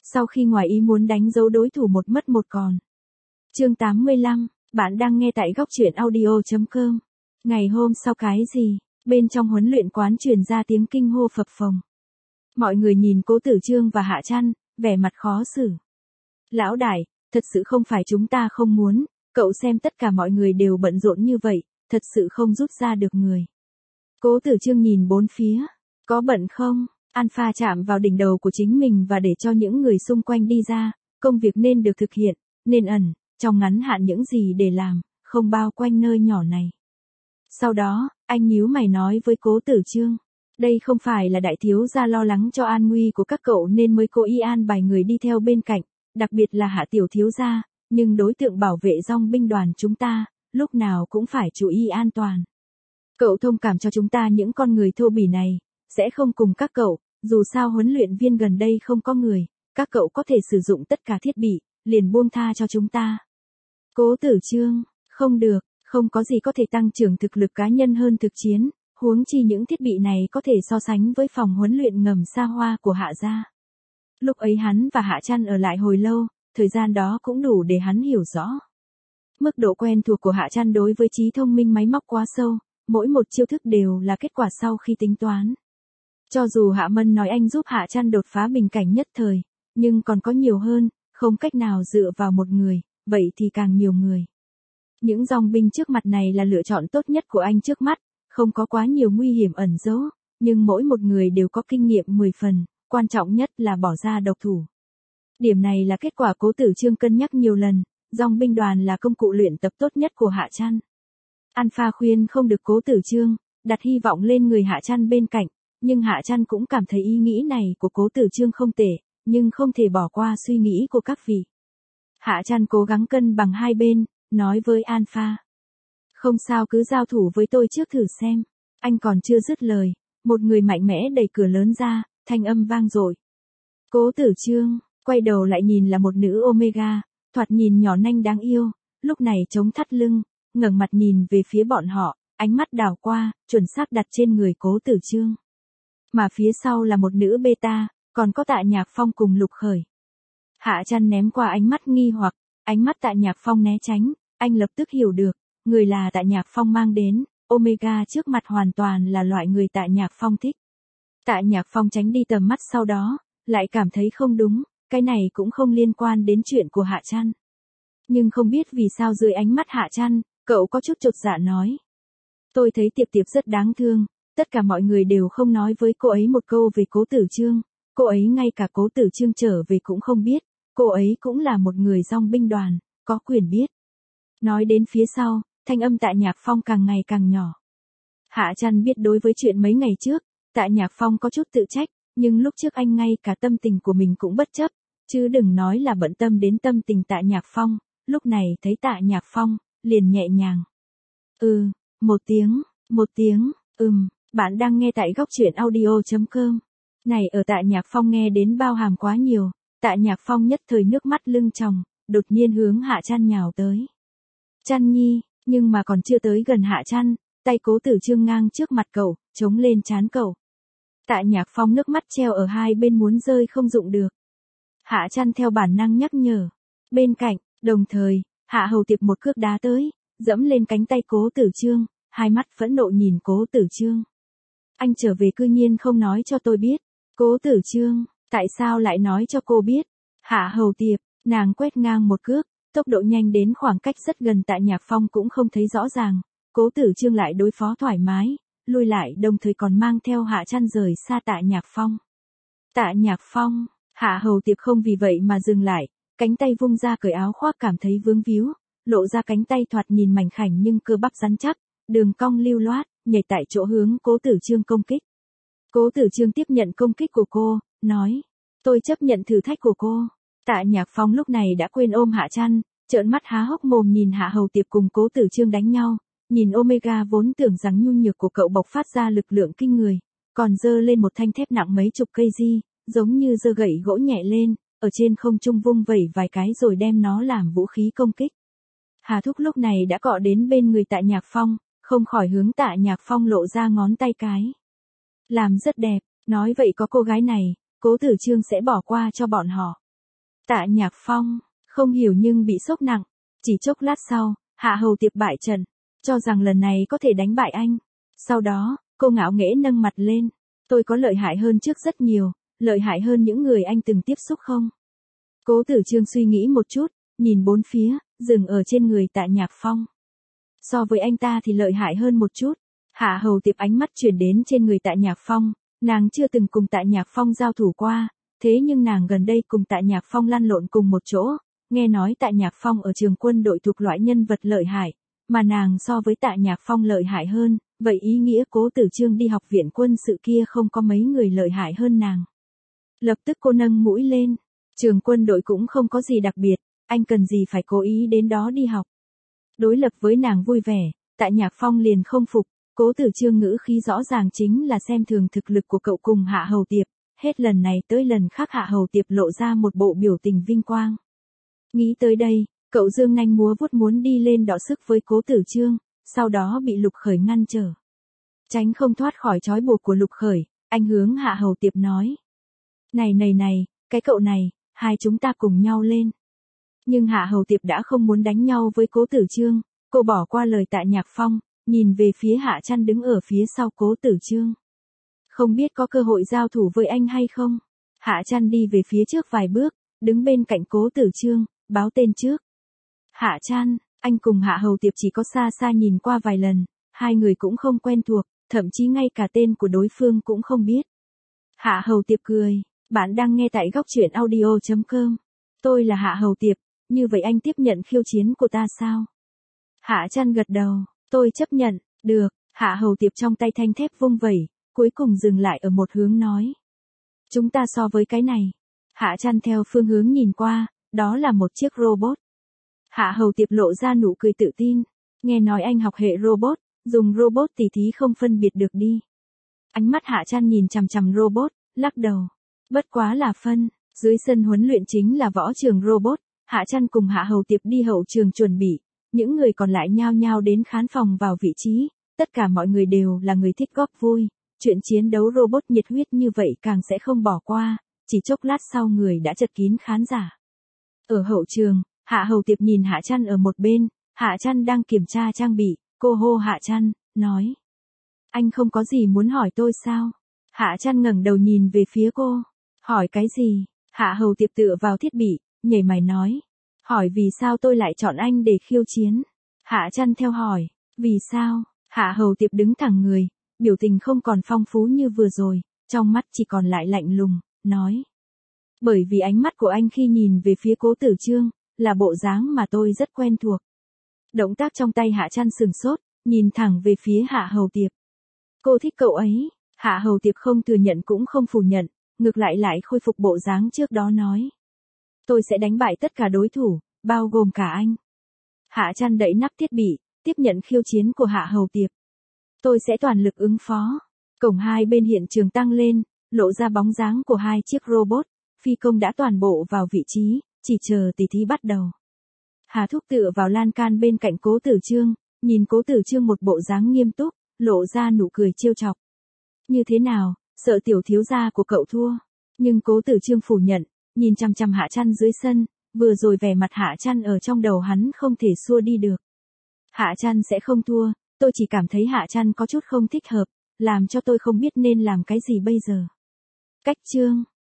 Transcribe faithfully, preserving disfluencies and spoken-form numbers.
Sau khi ngoài ý muốn đánh dấu đối thủ một mất một còn. Chương tám mươi lăm, bạn đang nghe tại góc truyện audio chấm com. Ngày hôm sau cái gì, bên trong huấn luyện quán truyền ra tiếng kinh hô phập phồng. Mọi người nhìn Cố Tử Chương và Hạ Trăn, vẻ mặt khó xử. Lão đại, thật sự không phải chúng ta không muốn, cậu xem tất cả mọi người đều bận rộn như vậy, thật sự không rút ra được người. Cố Tử Chương nhìn bốn phía, có bận không? Alpha chạm vào đỉnh đầu của chính mình và để cho những người xung quanh đi ra, công việc nên được thực hiện, nên ẩn, trong ngắn hạn những gì để làm, không bao quanh nơi nhỏ này. Sau đó, anh nhíu mày nói với Cố Tử Chương, đây không phải là đại thiếu gia lo lắng cho an nguy của các cậu nên mới cố ý an bài người đi theo bên cạnh, đặc biệt là Hạ tiểu thiếu gia, nhưng đối tượng bảo vệ dòng binh đoàn chúng ta, lúc nào cũng phải chú ý an toàn. Cậu thông cảm cho chúng ta những con người thô bỉ này, sẽ không cùng các cậu, dù sao huấn luyện viên gần đây không có người, các cậu có thể sử dụng tất cả thiết bị, liền buông tha cho chúng ta. Cố Tử Chương, không được, không có gì có thể tăng trưởng thực lực cá nhân hơn thực chiến, huống chi những thiết bị này có thể so sánh với phòng huấn luyện ngầm xa hoa của Hạ gia. Lúc ấy hắn và Hạ Trăn ở lại hồi lâu, thời gian đó cũng đủ để hắn hiểu rõ. Mức độ quen thuộc của Hạ Trăn đối với trí thông minh máy móc quá sâu, mỗi một chiêu thức đều là kết quả sau khi tính toán. Cho dù Hạ Mân nói anh giúp Hạ Trăn đột phá bình cảnh nhất thời, nhưng còn có nhiều hơn, không cách nào dựa vào một người, vậy thì càng nhiều người. Những dòng binh trước mặt này là lựa chọn tốt nhất của anh trước mắt, không có quá nhiều nguy hiểm ẩn giấu, nhưng mỗi một người đều có kinh nghiệm mười phần, quan trọng nhất là bỏ ra độc thủ. Điểm này là kết quả Cố Tử Chương cân nhắc nhiều lần, dòng binh đoàn là công cụ luyện tập tốt nhất của Hạ Trăn. Alpha khuyên không được Cố Tử Chương, đặt hy vọng lên người Hạ Trăn bên cạnh, nhưng Hạ Trăn cũng cảm thấy ý nghĩ này của Cố Tử Chương không tệ, nhưng không thể bỏ qua suy nghĩ của các vị. Hạ Trăn cố gắng cân bằng hai bên, nói với Alpha. Không sao cứ giao thủ với tôi trước thử xem. Anh còn chưa dứt lời, một người mạnh mẽ đẩy cửa lớn ra, thanh âm vang dội. Cố Tử Chương, quay đầu lại nhìn là một nữ Omega, thoạt nhìn nhỏ nanh đáng yêu, lúc này chống thắt lưng, ngẩng mặt nhìn về phía bọn họ, ánh mắt đảo qua, chuẩn xác đặt trên người Cố Tử Chương. Mà phía sau là một nữ beta, còn có Tạ Nhạc Phong cùng Lục Khởi. Hạ Trăn ném qua ánh mắt nghi hoặc, ánh mắt Tạ Nhạc Phong né tránh, anh lập tức hiểu được, người là Tạ Nhạc Phong mang đến, Omega trước mặt hoàn toàn là loại người Tạ Nhạc Phong thích. Tạ Nhạc Phong tránh đi tầm mắt sau đó, lại cảm thấy không đúng, cái này cũng không liên quan đến chuyện của Hạ Trăn. Nhưng không biết vì sao dưới ánh mắt Hạ Trăn, cậu có chút chột dạ nói. Tôi thấy Tiệp Tiệp rất đáng thương, tất cả mọi người đều không nói với cô ấy một câu về Cố Tử Chương, cô ấy ngay cả Cố Tử Chương trở về cũng không biết, cô ấy cũng là một người dòng binh đoàn, có quyền biết. Nói đến phía sau, thanh âm Tạ Nhạc Phong càng ngày càng nhỏ. Hạ Trăn biết đối với chuyện mấy ngày trước, Tạ Nhạc Phong có chút tự trách, nhưng lúc trước anh ngay cả tâm tình của mình cũng bất chấp, chứ đừng nói là bận tâm đến tâm tình Tạ Nhạc Phong, lúc này thấy Tạ Nhạc Phong, liền nhẹ nhàng. Ừ, một tiếng, một tiếng, ừm, bạn đang nghe tại góc truyện audio chấm com. Này ở Tạ Nhạc Phong nghe đến bao hàm quá nhiều, Tạ Nhạc Phong nhất thời nước mắt lưng tròng, đột nhiên hướng Hạ Trăn nhào tới. Trăn nhi, nhưng mà còn chưa tới gần Hạ Trăn, tay Cố Tử Chương ngang trước mặt cậu, chống lên trán cậu. Tạ Nhạc Phong nước mắt treo ở hai bên muốn rơi không dụng được. Hạ Trăn theo bản năng nhắc nhở. Bên cạnh, đồng thời, Hạ Hầu Tiệp một cước đá tới, dẫm lên cánh tay Cố Tử Chương, hai mắt phẫn nộ nhìn Cố Tử Chương. Anh trở về cư nhiên không nói cho tôi biết. Cố Tử Chương, tại sao lại nói cho cô biết? Hạ Hầu Tiệp, nàng quét ngang một cước, tốc độ nhanh đến khoảng cách rất gần Tạ Nhạc Phong cũng không thấy rõ ràng. Cố Tử Chương lại đối phó thoải mái, lui lại đồng thời còn mang theo Hạ Trăn rời xa Tạ Nhạc Phong. Tạ Nhạc Phong, Hạ Hầu Tiệp không vì vậy mà dừng lại, cánh tay vung ra cởi áo khoác cảm thấy vướng víu, lộ ra cánh tay thoạt nhìn mảnh khảnh nhưng cơ bắp rắn chắc, đường cong lưu loát, nhảy tại chỗ hướng Cố Tử Chương công kích. Cố Tử Chương tiếp nhận công kích của cô, nói, tôi chấp nhận thử thách của cô. Tạ Nhạc Phong lúc này đã quên ôm Hạ Trăn, trợn mắt há hốc mồm nhìn Hạ Hầu Tiệp cùng Cố Tử Chương đánh nhau, nhìn Omega vốn tưởng rằng nhu nhược của cậu bộc phát ra lực lượng kinh người, còn giơ lên một thanh thép nặng mấy chục cây di, giống như giơ gậy gỗ nhẹ lên, ở trên không trung vung vẩy vài cái rồi đem nó làm vũ khí công kích. Hà Thúc lúc này đã cọ đến bên người Tạ Nhạc Phong, không khỏi hướng Tạ Nhạc Phong lộ ra ngón tay cái. Làm rất đẹp, nói vậy có cô gái này, Cố Tử Chương sẽ bỏ qua cho bọn họ. Tạ Nhạc Phong, không hiểu nhưng bị sốc nặng. Chỉ chốc lát sau, Hạ Hầu Tiệp bại trận, cho rằng lần này có thể đánh bại anh. Sau đó, cô ngạo nghễ nâng mặt lên. Tôi có lợi hại hơn trước rất nhiều, lợi hại hơn những người anh từng tiếp xúc không? Cố Tử Trương suy nghĩ một chút, nhìn bốn phía, dừng ở trên người Tạ Nhạc Phong. So với anh ta thì lợi hại hơn một chút. Hạ Hầu Tiệp ánh mắt chuyển đến trên người Tạ Nhạc Phong, nàng chưa từng cùng Tạ Nhạc Phong giao thủ qua, thế nhưng nàng gần đây cùng Tạ Nhạc Phong lăn lộn cùng một chỗ, nghe nói Tạ Nhạc Phong ở trường quân đội thuộc loại nhân vật lợi hại, mà nàng so với Tạ Nhạc Phong lợi hại hơn, vậy ý nghĩa Cố Tử Trương đi học viện quân sự kia không có mấy người lợi hại hơn nàng. Lập tức cô nâng mũi lên, trường quân đội cũng không có gì đặc biệt, anh cần gì phải cố ý đến đó đi học. Đối lập với nàng vui vẻ, Tạ Nhạc Phong liền không phục, Cố Tử Trương ngữ khí rõ ràng chính là xem thường thực lực của cậu cùng Hạ Hầu Tiệp, hết lần này tới lần khác Hạ Hầu Tiệp lộ ra một bộ biểu tình vinh quang. Nghĩ tới đây, cậu dương nanh múa vuốt muốn đi lên đọ sức với Cố Tử Trương, sau đó bị Lục Khởi ngăn trở. Tránh không thoát khỏi trói buộc của Lục Khởi, anh hướng Hạ Hầu Tiệp nói. Này này này, cái cậu này, hai chúng ta cùng nhau lên. Nhưng Hạ Hầu Tiệp đã không muốn đánh nhau với Cố Tử Trương, cô bỏ qua lời Tạ Nhạc Phong, nhìn về phía Hạ Trăn đứng ở phía sau Cố Tử Trương. Không biết có cơ hội giao thủ với anh hay không? Hạ Trăn đi về phía trước vài bước, đứng bên cạnh Cố Tử Trương, báo tên trước. Hạ Trăn, anh cùng Hạ Hầu Tiệp chỉ có xa xa nhìn qua vài lần, hai người cũng không quen thuộc, thậm chí ngay cả tên của đối phương cũng không biết. Hạ Hầu Tiệp cười, bạn đang nghe tại góc truyện audio chấm com. Tôi là Hạ Hầu Tiệp, như vậy anh tiếp nhận khiêu chiến của ta sao? Hạ Trăn gật đầu, tôi chấp nhận, được. Hạ Hầu Tiệp trong tay thanh thép vung vẩy, cuối cùng dừng lại ở một hướng nói. Chúng ta so với cái này. Hạ Trăn theo phương hướng nhìn qua, đó là một chiếc robot. Hạ Hầu Tiệp lộ ra nụ cười tự tin, nghe nói anh học hệ robot, dùng robot tỉ thí không phân biệt được đi. Ánh mắt Hạ Trăn nhìn chằm chằm robot, lắc đầu. Bất quá là phân, dưới sân huấn luyện chính là võ trường robot, Hạ Trăn cùng Hạ Hầu Tiệp đi hậu trường chuẩn bị, những người còn lại nhao nhao đến khán phòng vào vị trí, tất cả mọi người đều là người thích góp vui, chuyện chiến đấu robot nhiệt huyết như vậy càng sẽ không bỏ qua, chỉ chốc lát sau người đã chật kín khán giả. Ở hậu trường, Hạ Hầu Tiệp nhìn Hạ Trăn ở một bên, Hạ Trăn đang kiểm tra trang bị, cô hô Hạ Trăn, nói. Anh không có gì muốn hỏi tôi sao? Hạ Trăn ngẩng đầu nhìn về phía cô, hỏi cái gì? Hạ Hầu Tiệp tựa vào thiết bị, nhảy mày nói. Hỏi vì sao tôi lại chọn anh để khiêu chiến? Hạ Trăn theo hỏi, vì sao? Hạ Hầu Tiệp đứng thẳng người, biểu tình không còn phong phú như vừa rồi, trong mắt chỉ còn lại lạnh lùng, nói. Bởi vì ánh mắt của anh khi nhìn về phía Cố Tử Trương, là bộ dáng mà tôi rất quen thuộc. Động tác trong tay Hạ Trăn sừng sốt, nhìn thẳng về phía Hạ Hầu Tiệp. Cô thích cậu ấy, Hạ Hầu Tiệp không thừa nhận cũng không phủ nhận, ngược lại lại khôi phục bộ dáng trước đó nói. Tôi sẽ đánh bại tất cả đối thủ, bao gồm cả anh. Hạ Trăn đẩy nắp thiết bị, tiếp nhận khiêu chiến của Hạ Hầu Tiệp. Tôi sẽ toàn lực ứng phó. Cổng hai bên hiện trường tăng lên, lộ ra bóng dáng của hai chiếc robot, phi công đã toàn bộ vào vị trí, chỉ chờ tỷ thí bắt đầu. Hà Thúc tựa vào lan can bên cạnh Cố Tử Trương, nhìn Cố Tử Trương một bộ dáng nghiêm túc, lộ ra nụ cười trêu chọc. Như thế nào, sợ tiểu thiếu gia của cậu thua? Nhưng Cố Tử Trương phủ nhận, nhìn chằm chằm Hạ Trăn dưới sân, vừa rồi vẻ mặt Hạ Trăn ở trong đầu hắn không thể xua đi được. Hạ Trăn sẽ không thua, tôi chỉ cảm thấy Hạ Trăn có chút không thích hợp, làm cho tôi không biết nên làm cái gì bây giờ. Cách chương